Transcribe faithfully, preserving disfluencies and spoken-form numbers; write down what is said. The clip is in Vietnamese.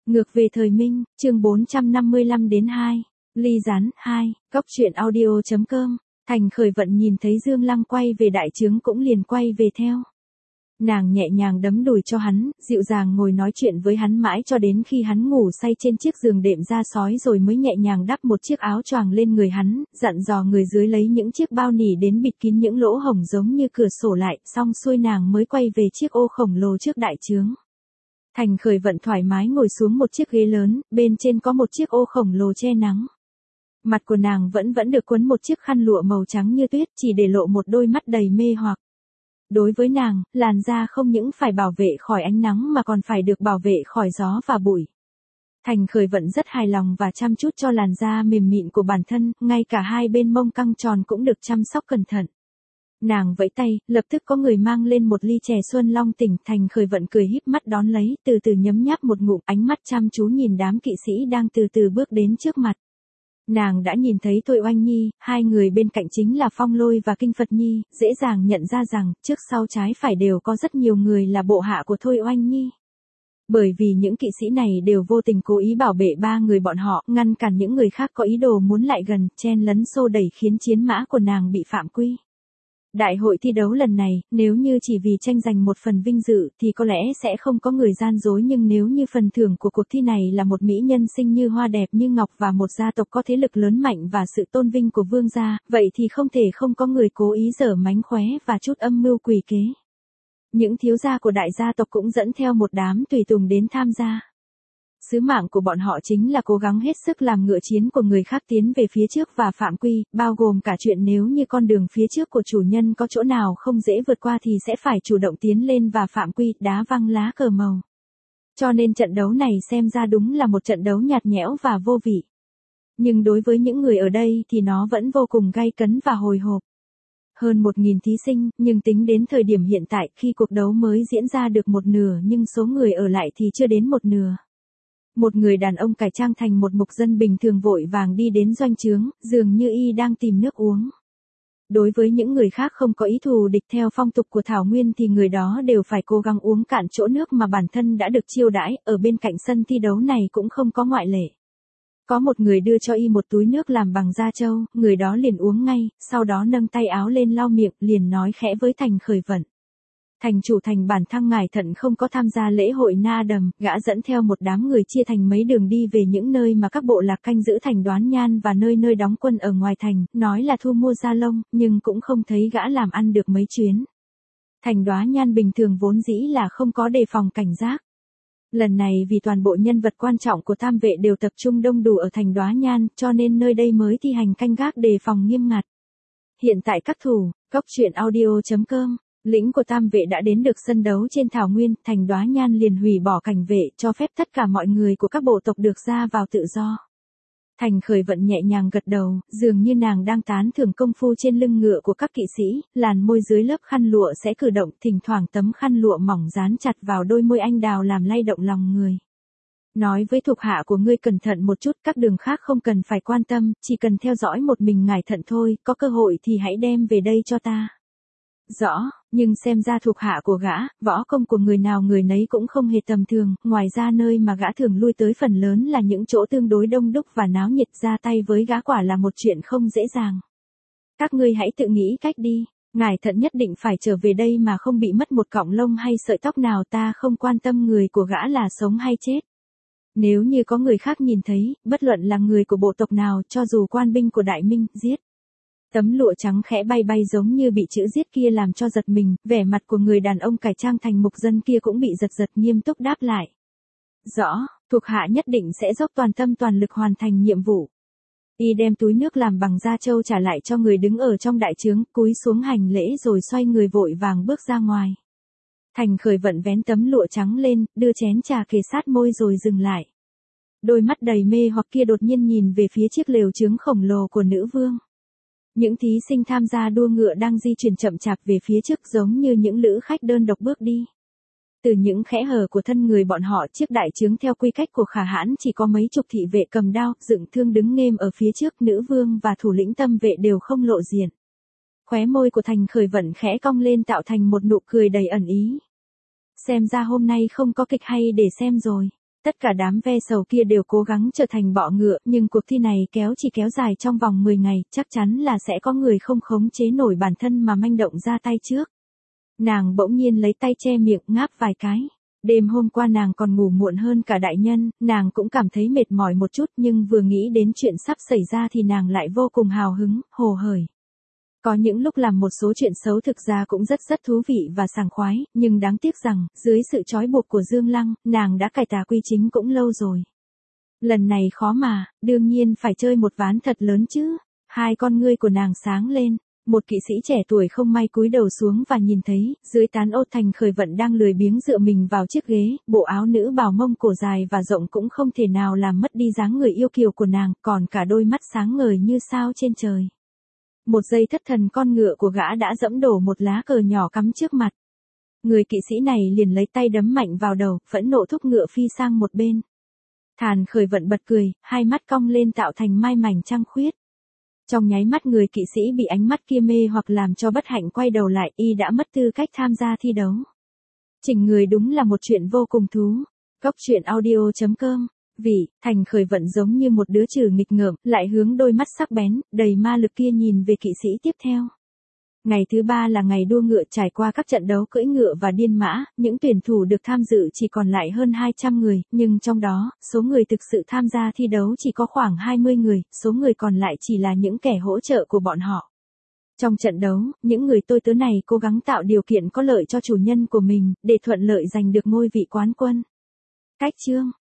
Ngược về thời Minh, chương bốn trăm năm mươi lăm đến hai. Ly rán, hai, cóc truyện audio chấm com. Thành Khởi Vận nhìn thấy Dương Lăng quay về đại trướng cũng liền quay về theo. Nàng nhẹ nhàng đấm đùi cho hắn, dịu dàng ngồi nói chuyện với hắn mãi cho đến khi hắn ngủ say trên chiếc giường đệm da sói rồi mới nhẹ nhàng đắp một chiếc áo choàng lên người hắn, dặn dò người dưới lấy những chiếc bao nỉ đến bịt kín những lỗ hổng giống như cửa sổ lại, xong xuôi nàng mới quay về chiếc ô khổng lồ trước đại trướng. Thành Khởi Vận thoải mái ngồi xuống một chiếc ghế lớn, bên trên có một chiếc ô khổng lồ che nắng. Mặt của nàng vẫn vẫn được quấn một chiếc khăn lụa màu trắng như tuyết, chỉ để lộ một đôi mắt đầy mê hoặc. Đối với nàng, làn da không những phải bảo vệ khỏi ánh nắng mà còn phải được bảo vệ khỏi gió và bụi. Thành Khởi Vận rất hài lòng và chăm chút cho làn da mềm mịn của bản thân, ngay cả hai bên mông căng tròn cũng được chăm sóc cẩn thận. Nàng vẫy tay, lập tức có người mang lên một ly chè Xuân Long Tỉnh. Thành Khởi Vận cười híp mắt đón lấy, từ từ nhấm nháp một ngụm, ánh mắt chăm chú nhìn đám kỵ sĩ đang từ từ bước đến trước mặt. Nàng đã nhìn thấy Thôi Oanh Nhi, hai người bên cạnh chính là Phong Lôi và Kinh Phật Nhi, dễ dàng nhận ra rằng, trước sau trái phải đều có rất nhiều người là bộ hạ của Thôi Oanh Nhi. Bởi vì những kỵ sĩ này đều vô tình cố ý bảo vệ ba người bọn họ, ngăn cản những người khác có ý đồ muốn lại gần, chen lấn xô đẩy khiến chiến mã của nàng bị phạm quy. Đại hội thi đấu lần này, nếu như chỉ vì tranh giành một phần vinh dự thì có lẽ sẽ không có người gian dối, nhưng nếu như phần thưởng của cuộc thi này là một mỹ nhân xinh như hoa đẹp như ngọc và một gia tộc có thế lực lớn mạnh và sự tôn vinh của vương gia, vậy thì không thể không có người cố ý giở mánh khóe và chút âm mưu quỷ kế. Những thiếu gia của đại gia tộc cũng dẫn theo một đám tùy tùng đến tham gia. Sứ mạng của bọn họ chính là cố gắng hết sức làm ngựa chiến của người khác tiến về phía trước và phạm quy, bao gồm cả chuyện nếu như con đường phía trước của chủ nhân có chỗ nào không dễ vượt qua thì sẽ phải chủ động tiến lên và phạm quy, đá văng lá cờ màu. Cho nên trận đấu này xem ra đúng là một trận đấu nhạt nhẽo và vô vị. Nhưng đối với những người ở đây thì nó vẫn vô cùng gay cấn và hồi hộp. Hơn một nghìn thí sinh, nhưng tính đến thời điểm hiện tại khi cuộc đấu mới diễn ra được một nửa nhưng số người ở lại thì chưa đến một nửa. Một người đàn ông cải trang thành một mục dân bình thường vội vàng đi đến doanh trướng, dường như y đang tìm nước uống. Đối với những người khác không có ý thù địch theo phong tục của Thảo Nguyên thì người đó đều phải cố gắng uống cạn chỗ nước mà bản thân đã được chiêu đãi, ở bên cạnh sân thi đấu này cũng không có ngoại lệ. Có một người đưa cho y một túi nước làm bằng da trâu, người đó liền uống ngay, sau đó nâng tay áo lên lau miệng, liền nói khẽ với Thành Khởi Vận. Thành chủ thành bản thăng ngài thận không có tham gia lễ hội Na Đầm, gã dẫn theo một đám người chia thành mấy đường đi về những nơi mà các bộ lạc canh giữ thành Đoán Nhan và nơi nơi đóng quân ở ngoài thành, nói là thu mua da lông, nhưng cũng không thấy gã làm ăn được mấy chuyến. Thành Đoán Nhan bình thường vốn dĩ là không có đề phòng cảnh giác. Lần này vì toàn bộ nhân vật quan trọng của Tam Vệ đều tập trung đông đủ ở thành Đoán Nhan, cho nên nơi đây mới thi hành canh gác đề phòng nghiêm ngặt. Hiện tại các thủ, cóc truyện audio chấm com. Lĩnh của Tam Vệ đã đến được sân đấu trên Thảo Nguyên, thành Đoán Nhan liền hủy bỏ cảnh vệ, cho phép tất cả mọi người của các bộ tộc được ra vào tự do. Thành Khởi Vận nhẹ nhàng gật đầu, dường như nàng đang tán thưởng công phu trên lưng ngựa của các kỵ sĩ, làn môi dưới lớp khăn lụa sẽ cử động, thỉnh thoảng tấm khăn lụa mỏng dán chặt vào đôi môi anh đào làm lay động lòng người. Nói với thuộc hạ của ngươi cẩn thận một chút, các đường khác không cần phải quan tâm, chỉ cần theo dõi một mình ngài thận thôi, có cơ hội thì hãy đem về đây cho ta. Rõ, nhưng xem ra thuộc hạ của gã, võ công của người nào người nấy cũng không hề tầm thường, ngoài ra nơi mà gã thường lui tới phần lớn là những chỗ tương đối đông đúc và náo nhiệt, ra tay với gã quả là một chuyện không dễ dàng. Các ngươi hãy tự nghĩ cách đi, ngài thận nhất định phải trở về đây mà không bị mất một cọng lông hay sợi tóc nào, ta không quan tâm người của gã là sống hay chết. Nếu như có người khác nhìn thấy, bất luận là người của bộ tộc nào, cho dù quan binh của Đại Minh, giết. Tấm lụa trắng khẽ bay bay giống như bị chữ giết kia làm cho giật mình, vẻ mặt của người đàn ông cải trang thành mục dân kia cũng bị giật giật, nghiêm túc đáp lại. Rõ, thuộc hạ nhất định sẽ dốc toàn tâm toàn lực hoàn thành nhiệm vụ. Y đem túi nước làm bằng da trâu trả lại cho người đứng ở trong đại trướng, cúi xuống hành lễ rồi xoay người vội vàng bước ra ngoài. Thành Khởi Vận vén tấm lụa trắng lên, đưa chén trà kề sát môi rồi dừng lại. Đôi mắt đầy mê hoặc kia đột nhiên nhìn về phía chiếc lều trướng khổng lồ của nữ vương. Những thí sinh tham gia đua ngựa đang di chuyển chậm chạp về phía trước giống như những lữ khách đơn độc bước đi. Từ những khẽ hở của thân người bọn họ, chiếc đại trướng theo quy cách của Khả Hãn chỉ có mấy chục thị vệ cầm đao, dựng thương đứng nghêm ở phía trước, nữ vương và thủ lĩnh Tâm Vệ đều không lộ diện. Khóe môi của Thành Khởi Vận khẽ cong lên tạo thành một nụ cười đầy ẩn ý. Xem ra hôm nay không có kịch hay để xem rồi. Tất cả đám ve sầu kia đều cố gắng trở thành bọ ngựa, nhưng cuộc thi này kéo chỉ kéo dài trong vòng mười ngày, chắc chắn là sẽ có người không khống chế nổi bản thân mà manh động ra tay trước. Nàng bỗng nhiên lấy tay che miệng ngáp vài cái. Đêm hôm qua nàng còn ngủ muộn hơn cả đại nhân, nàng cũng cảm thấy mệt mỏi một chút, nhưng vừa nghĩ đến chuyện sắp xảy ra thì nàng lại vô cùng hào hứng, hồ hởi. Có những lúc làm một số chuyện xấu thực ra cũng rất rất thú vị và sảng khoái, nhưng đáng tiếc rằng, dưới sự trói buộc của Dương Lăng, nàng đã cải tà quy chính cũng lâu rồi. Lần này khó mà, đương nhiên phải chơi một ván thật lớn chứ. Hai con ngươi của nàng sáng lên. Một kỵ sĩ trẻ tuổi không may cúi đầu xuống và nhìn thấy, dưới tán ô Thành Khởi Vận đang lười biếng dựa mình vào chiếc ghế, bộ áo nữ bào mông cổ dài và rộng cũng không thể nào làm mất đi dáng người yêu kiều của nàng, còn cả đôi mắt sáng ngời như sao trên trời. Một giây thất thần con ngựa của gã đã dẫm đổ một lá cờ nhỏ cắm trước mặt. Người kỵ sĩ này liền lấy tay đấm mạnh vào đầu, phẫn nộ thúc ngựa phi sang một bên. Thành Khởi Vận bật cười, hai mắt cong lên tạo thành mai mảnh trăng khuyết. Trong nháy mắt người kỵ sĩ bị ánh mắt kia mê hoặc làm cho bất hạnh quay đầu lại, y đã mất tư cách tham gia thi đấu. Chỉnh người đúng là một chuyện vô cùng thú. Cốc truyện audio chấm com. Vì, Thành Khởi Vận giống như một đứa trừ nghịch ngợm, lại hướng đôi mắt sắc bén, đầy ma lực kia nhìn về kỵ sĩ tiếp theo. Ngày thứ ba là ngày đua ngựa, trải qua các trận đấu cưỡi ngựa và điên mã, những tuyển thủ được tham dự chỉ còn lại hơn hai trăm người, nhưng trong đó, số người thực sự tham gia thi đấu chỉ có khoảng hai mươi người, số người còn lại chỉ là những kẻ hỗ trợ của bọn họ. Trong trận đấu, những người tôi tớ này cố gắng tạo điều kiện có lợi cho chủ nhân của mình, để thuận lợi giành được ngôi vị quán quân. Cách chương